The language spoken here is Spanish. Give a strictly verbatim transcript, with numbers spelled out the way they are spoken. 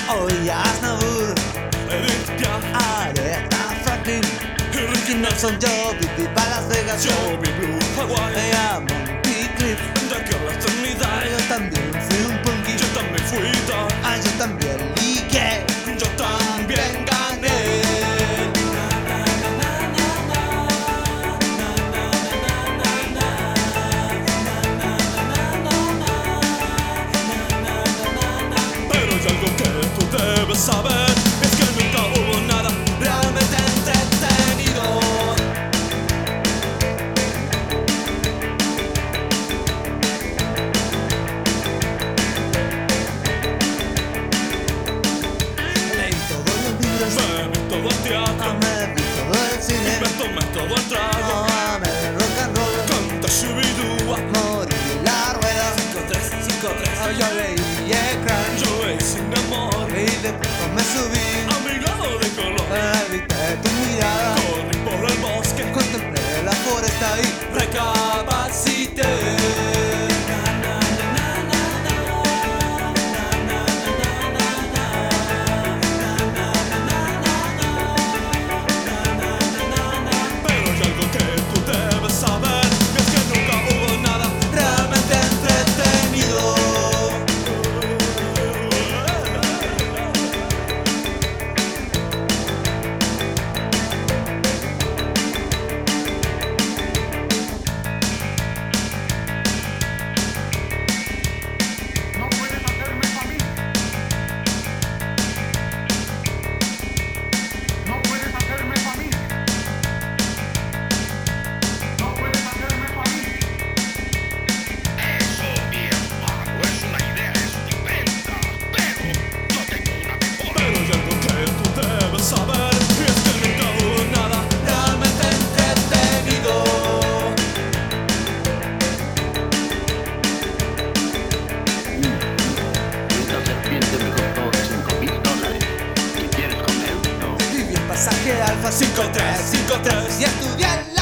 Hoy Aznavour, Edith Piaf, Aretha Franklin, Ricky Nelson, Nelson, yo viví para Las Vegas, yo Joey Blue, Hawaii, me llamo Montecrist. de aquí a la eternidad. Yo también fui un punky, Yo también fui tal, ah, yo también ligué, yo también gané. Pero hay algo que tú debes saber, es que nunca hubo nada realmente entretenido. leí todos los libros, Me vi todo el teatro, me vi todo el cine, me tomé todo el trago, amé el rock and roll, canta Shubidua. morí en la rueda, cinco tres, cinco tres, yo leí el crunch yo veí sin amor, y de pronto me subí, a mi lado de color, evité tu mirada, corrí por el bosque, contemplé la foresta y recapacité. Pero hay algo que tú debes saber, y es que nunca hubo nada realmente entretenido. No puedes hacerme familia. No puedes hacerme familia. No puedes hacerme familia. Eso, mi hermano, es una idea estupenda, pero yo tengo una mejor. Pero hay algo que tú debes saber, y es que nunca hubo nada realmente entretenido. Esta serpiente me costó cinco mil dólares. ¿Qué quieres con él? No. Viví en pasaje alfa cinco tres, cinco tres, y estudié en